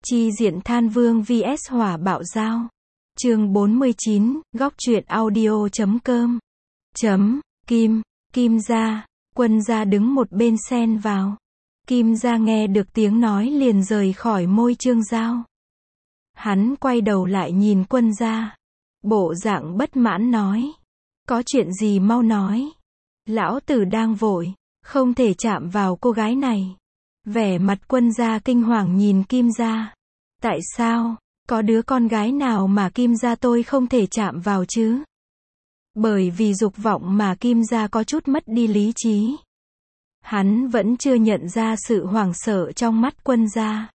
Chi diện Than Vương vs Hỏa Bạo Dao. Chương 49, góc truyện audio.com. Kim, Kim gia, Quân gia đứng một bên xen vào. Kim gia nghe được tiếng nói liền rời khỏi môi Trương Giao. Hắn quay đầu lại nhìn Quân gia. Bộ dạng bất mãn nói. Có chuyện gì mau nói. Lão tử đang vội, không thể chạm vào cô gái này. Vẻ mặt Quân gia kinh hoàng nhìn Kim gia. Tại sao, có đứa con gái nào mà Kim gia tôi không thể chạm vào chứ? Bởi vì dục vọng mà Kim gia có chút mất đi lý trí. Hắn vẫn chưa nhận ra sự hoảng sợ trong mắt Quân gia.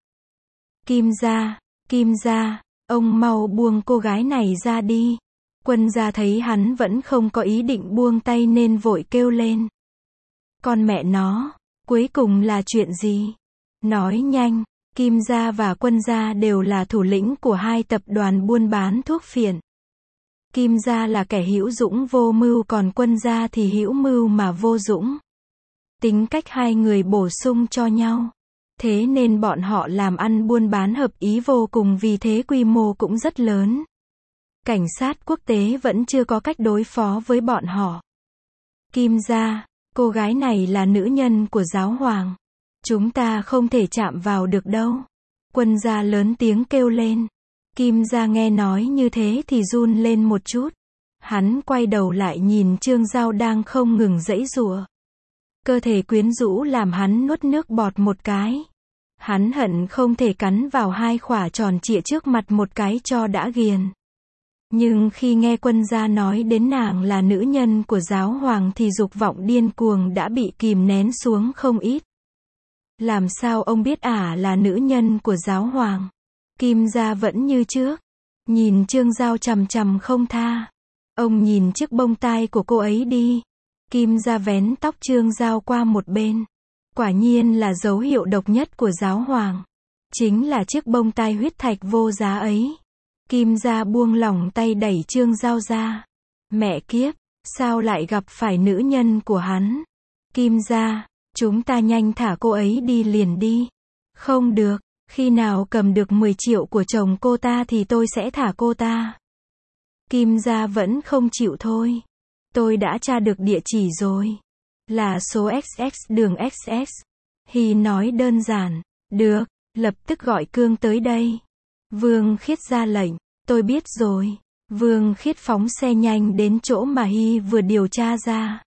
Kim gia, ông mau buông cô gái này ra đi. Quân gia thấy hắn vẫn không có ý định buông tay nên vội kêu lên. Con mẹ nó, cuối cùng là chuyện gì? Nói nhanh. Kim gia và Quân gia đều là thủ lĩnh của hai tập đoàn buôn bán thuốc phiện. Kim gia là kẻ hữu dũng vô mưu, còn Quân gia thì hữu mưu mà vô dũng. Tính cách hai người bổ sung cho nhau. Thế nên bọn họ làm ăn buôn bán hợp ý vô cùng, vì thế quy mô cũng rất lớn. Cảnh sát quốc tế vẫn chưa có cách đối phó với bọn họ. Kim gia, cô gái này là nữ nhân của giáo hoàng. Chúng ta không thể chạm vào được đâu. Quân gia lớn tiếng kêu lên. Kim gia nghe nói như thế thì run lên một chút. Hắn quay đầu lại nhìn Trương Giao đang không ngừng giãy giụa. Cơ thể quyến rũ làm hắn nuốt nước bọt một cái. Hắn hận không thể cắn vào hai khỏa tròn trịa trước mặt một cái cho đã ghiền. Nhưng khi nghe Quân gia nói đến nàng là nữ nhân của giáo hoàng thì dục vọng điên cuồng đã bị kìm nén xuống không ít. Làm sao ông biết ả là nữ nhân của giáo hoàng? Kim gia vẫn như trước. Nhìn Trương Giao chằm chằm không tha. Ông nhìn chiếc bông tai của cô ấy đi. Kim gia vén tóc Trương Giao qua một bên. Quả nhiên là dấu hiệu độc nhất của giáo hoàng. Chính là chiếc bông tai huyết thạch vô giá ấy. Kim gia buông lỏng tay đẩy Trương Giao ra. Mẹ kiếp, sao lại gặp phải nữ nhân của hắn? Kim gia, chúng ta nhanh thả cô ấy đi liền đi. Không được, khi nào cầm được 10 triệu của chồng cô ta thì tôi sẽ thả cô ta. Kim gia vẫn không chịu thôi. Tôi đã tra được địa chỉ rồi. Là số XX đường XX. Hi nói đơn giản. Được, lập tức gọi Cương tới đây. Vương Khiết ra lệnh. Tôi biết rồi. Vương Khiết phóng xe nhanh đến chỗ mà Hi vừa điều tra ra.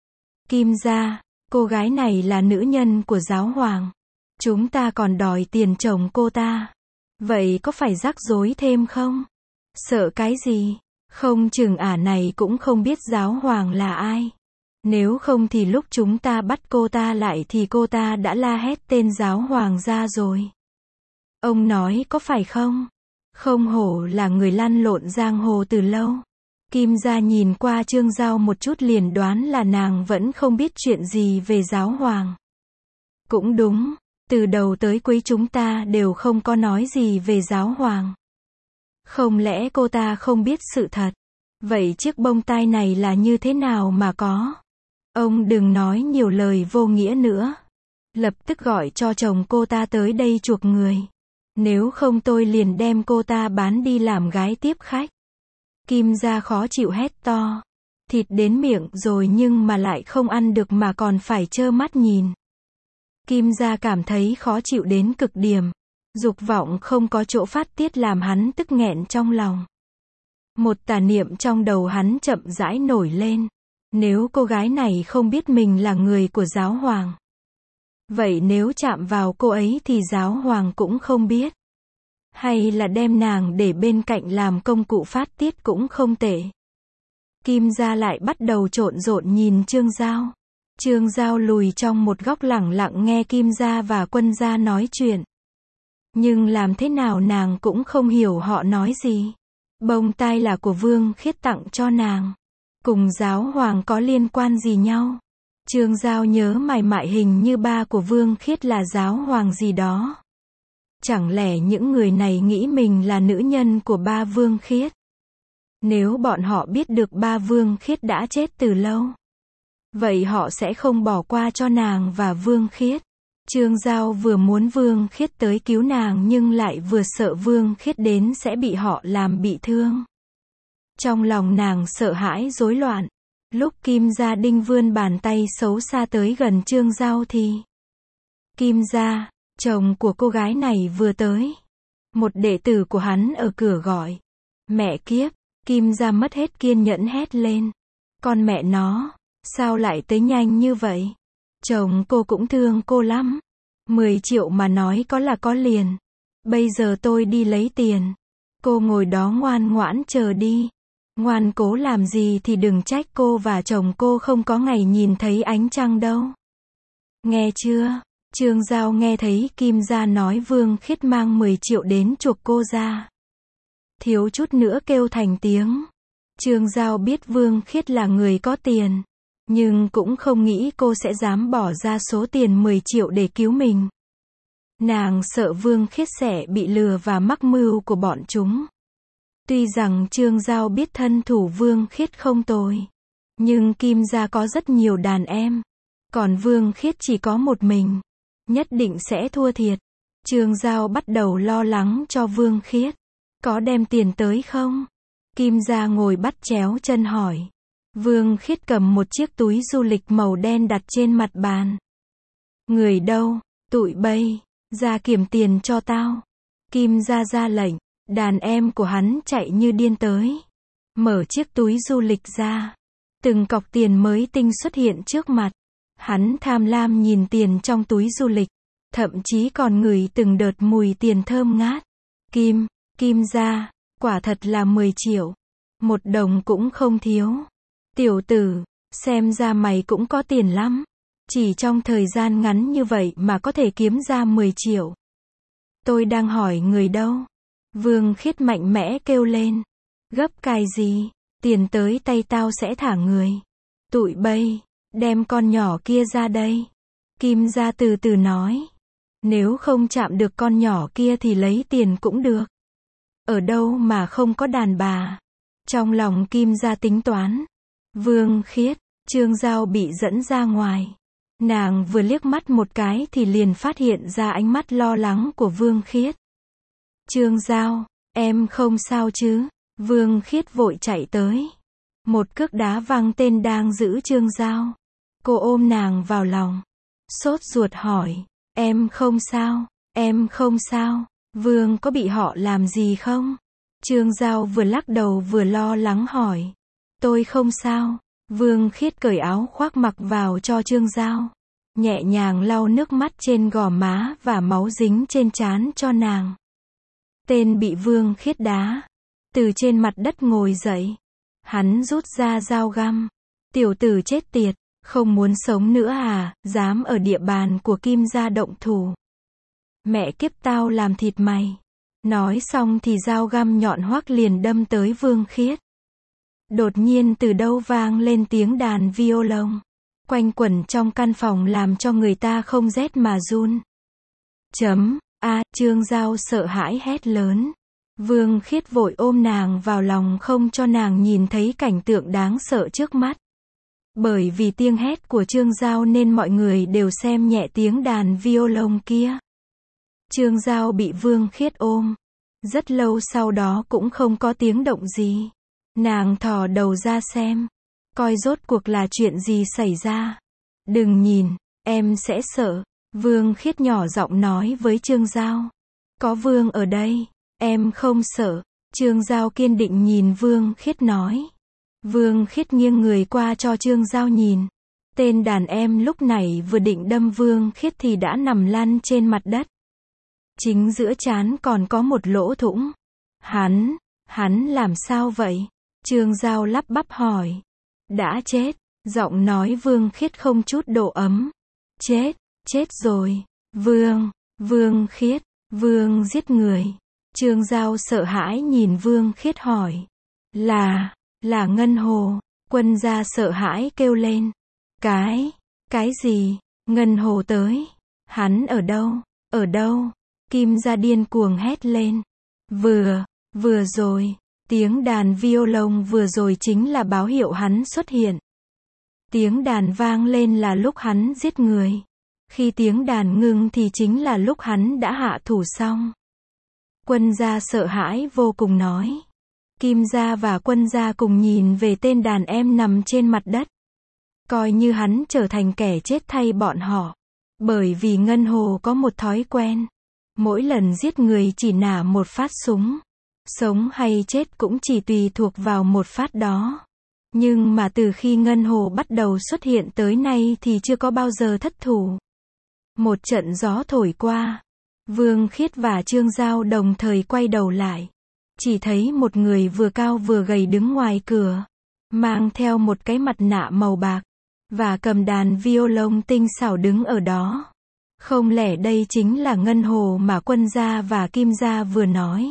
Kim gia, cô gái này là nữ nhân của giáo hoàng. Chúng ta còn đòi tiền chồng cô ta. Vậy có phải rắc rối thêm không? Sợ cái gì? Không chừng ả này cũng không biết giáo hoàng là ai. Nếu không thì lúc chúng ta bắt cô ta lại thì cô ta đã la hét tên giáo hoàng ra rồi. Ông nói có phải không? Không hổ là người lăn lộn giang hồ từ lâu. Kim gia nhìn qua Trương Giao một chút liền đoán là nàng vẫn không biết chuyện gì về giáo hoàng. Cũng đúng, từ đầu tới cuối chúng ta đều không có nói gì về giáo hoàng. Không lẽ cô ta không biết sự thật? Vậy chiếc bông tai này là như thế nào mà có? Ông đừng nói nhiều lời vô nghĩa nữa. Lập tức gọi cho chồng cô ta tới đây chuộc người. Nếu không tôi liền đem cô ta bán đi làm gái tiếp khách. Kim gia khó chịu hét to. Thịt đến miệng rồi nhưng mà lại không ăn được mà còn phải trơ mắt nhìn. Kim gia cảm thấy khó chịu đến cực điểm. Dục vọng không có chỗ phát tiết làm hắn tức nghẹn trong lòng. Một tà niệm trong đầu hắn chậm rãi nổi lên. Nếu cô gái này không biết mình là người của giáo hoàng. Vậy nếu chạm vào cô ấy thì giáo hoàng cũng không biết. Hay là đem nàng để bên cạnh làm công cụ phát tiết cũng không tệ. Kim gia lại bắt đầu trộn rộn nhìn Trương Giao. Trương Giao lùi trong một góc lẳng lặng nghe Kim gia và Quân gia nói chuyện. Nhưng làm thế nào nàng cũng không hiểu họ nói gì. Bông tai là của Vương Khiết tặng cho nàng. Cùng giáo hoàng có liên quan gì nhau? Trương Giao nhớ mải mải hình như ba của Vương Khiết là giáo hoàng gì đó. Chẳng lẽ những người này nghĩ mình là nữ nhân của ba Vương Khiết? Nếu bọn họ biết được ba Vương Khiết đã chết từ lâu, vậy họ sẽ không bỏ qua cho nàng và Vương Khiết. Trương Giao vừa muốn Vương Khiết tới cứu nàng nhưng lại vừa sợ Vương Khiết đến sẽ bị họ làm bị thương. Trong lòng nàng sợ hãi rối loạn. Lúc Kim Gia Đinh vươn bàn tay xấu xa tới gần Trương Giao thì Kim Gia, chồng của cô gái này vừa tới. Một đệ tử của hắn ở cửa gọi. Mẹ kiếp, Kim Gia mất hết kiên nhẫn hét lên. Con mẹ nó, sao lại tới nhanh như vậy? Chồng cô cũng thương cô lắm. 10 triệu mà nói có là có liền. Bây giờ tôi đi lấy tiền. Cô ngồi đó ngoan ngoãn chờ đi. Ngoan cố làm gì thì đừng trách cô và chồng cô không có ngày nhìn thấy ánh trăng đâu. Nghe chưa? Trương Giao nghe thấy Kim Gia nói Vương Khiết mang 10 triệu đến chuộc cô ra. Thiếu chút nữa kêu thành tiếng. Trương Giao biết Vương Khiết là người có tiền. Nhưng cũng không nghĩ cô sẽ dám bỏ ra số tiền 10 triệu để cứu mình. Nàng sợ Vương Khiết sẽ bị lừa và mắc mưu của bọn chúng. Tuy rằng Trương Giao biết thân thủ Vương Khiết không tồi. Nhưng Kim Gia có rất nhiều đàn em. Còn Vương Khiết chỉ có một mình. Nhất định sẽ thua thiệt. Trương Giao bắt đầu lo lắng cho Vương Khiết. Có đem tiền tới không? Kim Gia ngồi bắt chéo chân hỏi. Vương Khiết cầm một chiếc túi du lịch màu đen đặt trên mặt bàn. Người đâu? Tụi bay, ra kiểm tiền cho tao. Kim Gia ra lệnh. Đàn em của hắn chạy như điên tới. Mở chiếc túi du lịch ra. Từng cọc tiền mới tinh xuất hiện trước mặt. Hắn tham lam nhìn tiền trong túi du lịch. Thậm chí còn ngửi từng đợt mùi tiền thơm ngát. Kim Gia, quả thật là 10 triệu. 1 đồng cũng không thiếu. Tiểu tử, xem ra mày cũng có tiền lắm. Chỉ trong thời gian ngắn như vậy mà có thể kiếm ra 10 triệu. Tôi đang hỏi người đâu? Vương Khiết mạnh mẽ kêu lên. Gấp cái gì? Tiền tới tay tao sẽ thả người. Tụi bay, đem con nhỏ kia ra đây. Kim Gia từ từ nói. Nếu không chạm được con nhỏ kia thì lấy tiền cũng được. Ở đâu mà không có đàn bà? Trong lòng Kim Gia tính toán. Vương Khiết, Trương Giao bị dẫn ra ngoài. Nàng vừa liếc mắt một cái thì liền phát hiện ra ánh mắt lo lắng của Vương Khiết. Trương Giao, em không sao chứ? Vương Khiết vội chạy tới. Một cước đá văng tên đang giữ Trương Giao. Cô ôm nàng vào lòng. Sốt ruột hỏi. Em không sao, em không sao. Vương có bị họ làm gì không? Trương Giao vừa lắc đầu vừa lo lắng hỏi. Tôi không sao. Vương Khiết cởi áo khoác mặc vào cho Trương Giao. Nhẹ nhàng lau nước mắt trên gò má và máu dính trên trán cho nàng. Tên bị Vương Khiết đá. Từ trên mặt đất ngồi dậy. Hắn rút ra dao găm. Tiểu tử chết tiệt, không muốn sống nữa à, dám ở địa bàn của Kim Gia động thủ. Mẹ kiếp tao làm thịt mày. Nói xong thì dao găm nhọn hoắc liền đâm tới Vương Khiết. Đột nhiên từ đâu vang lên tiếng đàn violon. Quanh quẩn trong căn phòng làm cho người ta không rét mà run. Trương Giao sợ hãi hét lớn. Vương Khiết vội ôm nàng vào lòng không cho nàng nhìn thấy cảnh tượng đáng sợ trước mắt. Bởi vì tiếng hét của Trương Giao nên mọi người đều xem nhẹ tiếng đàn violon kia. Trương Giao bị Vương Khiết ôm. Rất lâu sau đó cũng không có tiếng động gì. Nàng thò đầu ra xem. Coi rốt cuộc là chuyện gì xảy ra. Đừng nhìn, em sẽ sợ. Vương Khiết nhỏ giọng nói với Trương Giao. Có Vương ở đây, em không sợ. Trương Giao kiên định nhìn Vương Khiết nói. Vương Khiết nghiêng người qua cho Trương Giao nhìn. Tên đàn em lúc này vừa định đâm Vương Khiết thì đã nằm lăn trên mặt đất. Chính giữa trán còn có một lỗ thủng. Hắn làm sao vậy? Trương Giao lắp bắp hỏi. Đã chết. Giọng nói Vương Khiết không chút độ ấm. Chết rồi. Vương Khiết, Vương giết người. Trương Giao sợ hãi nhìn Vương Khiết hỏi. Là Ngân Hồ. Quân gia sợ hãi kêu lên. Cái gì? Ngân Hồ tới. Hắn ở đâu? Kim Gia điên cuồng hét lên. Vừa rồi, tiếng đàn violon vừa rồi chính là báo hiệu hắn xuất hiện. Tiếng đàn vang lên là lúc hắn giết người. Khi tiếng đàn ngưng thì chính là lúc hắn đã hạ thủ xong. Quân gia sợ hãi vô cùng nói. Kim gia và quân gia cùng nhìn về tên đàn em nằm trên mặt đất. Coi như hắn trở thành kẻ chết thay bọn họ. Bởi vì Ngân Hồ có một thói quen. Mỗi lần giết người chỉ nã một phát súng. Sống hay chết cũng chỉ tùy thuộc vào một phát đó. Nhưng mà từ khi Ngân Hồ bắt đầu xuất hiện tới nay thì chưa có bao giờ thất thủ. Một trận gió thổi qua. Vương Khiết và Trương Giao đồng thời quay đầu lại. Chỉ thấy một người vừa cao vừa gầy đứng ngoài cửa. Mang theo một cái mặt nạ màu bạc. Và cầm đàn violon tinh xảo đứng ở đó. Không lẽ đây chính là Ngân Hồ mà quân gia và Kim gia vừa nói?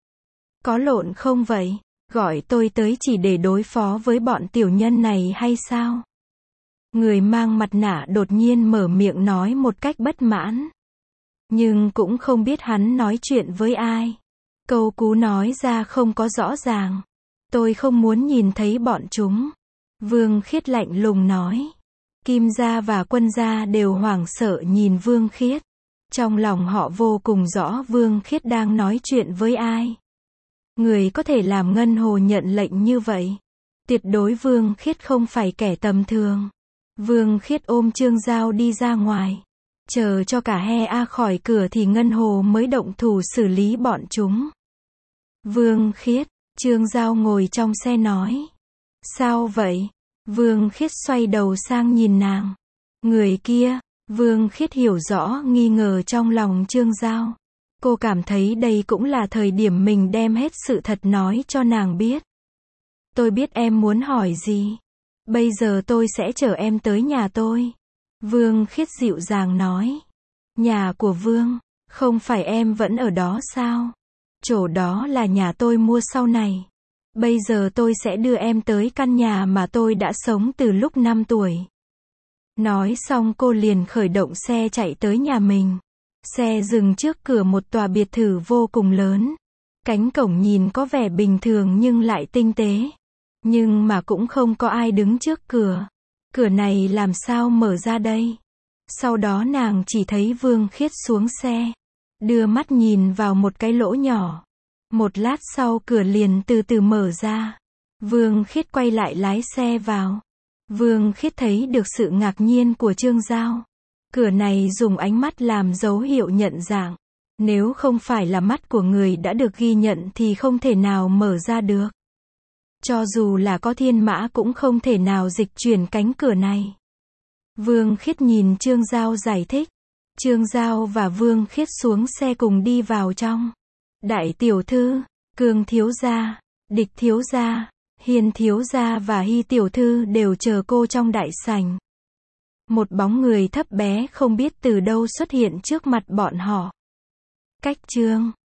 Có lộn không vậy? Gọi tôi tới chỉ để đối phó với bọn tiểu nhân này hay sao? Người mang mặt nạ đột nhiên mở miệng nói một cách bất mãn. Nhưng cũng không biết hắn nói chuyện với ai. Câu cú nói ra không có rõ ràng. Tôi không muốn nhìn thấy bọn chúng. Vương Khiết lạnh lùng nói. Kim gia và quân gia đều hoảng sợ nhìn Vương Khiết. Trong lòng họ vô cùng rõ Vương Khiết đang nói chuyện với ai. Người có thể làm Ngân Hồ nhận lệnh như vậy. Tuyệt đối Vương Khiết không phải kẻ tầm thường. Vương Khiết ôm Trương Giao đi ra ngoài. Chờ cho cả he a khỏi cửa thì Ngân Hồ mới động thủ xử lý bọn chúng. Vương Khiết, Trương Giao ngồi trong xe nói. Sao vậy? Vương Khiết xoay đầu sang nhìn nàng. Người kia, Vương Khiết hiểu rõ nghi ngờ trong lòng Trương Giao. Cô cảm thấy đây cũng là thời điểm mình đem hết sự thật nói cho nàng biết. Tôi biết em muốn hỏi gì. Bây giờ tôi sẽ chở em tới nhà tôi. Vương Khiết dịu dàng nói. Nhà của Vương, không phải em vẫn ở đó sao? Chỗ đó là nhà tôi mua sau này. Bây giờ tôi sẽ đưa em tới căn nhà mà tôi đã sống từ lúc 5 tuổi. Nói xong cô liền khởi động xe chạy tới nhà mình. Xe dừng trước cửa một tòa biệt thự vô cùng lớn. Cánh cổng nhìn có vẻ bình thường nhưng lại tinh tế. Nhưng mà cũng không có ai đứng trước cửa. Cửa này làm sao mở ra đây? Sau đó nàng chỉ thấy Vương Khiết xuống xe. Đưa mắt nhìn vào một cái lỗ nhỏ. Một lát sau cửa liền từ từ mở ra. Vương Khiết quay lại lái xe vào. Vương Khiết thấy được sự ngạc nhiên của Trương Giao. Cửa này dùng ánh mắt làm dấu hiệu nhận dạng. Nếu không phải là mắt của người đã được ghi nhận thì không thể nào mở ra được. Cho dù là có thiên mã cũng không thể nào dịch chuyển cánh cửa này. Vương Khiết nhìn Trương Giao giải thích. Trương Giao và Vương Khiết xuống xe cùng đi vào trong. Đại tiểu thư, Cương thiếu gia, Địch thiếu gia, Hiền thiếu gia và Hy tiểu thư đều chờ cô trong đại sảnh. Một bóng người thấp bé không biết từ đâu xuất hiện trước mặt bọn họ. Cách chương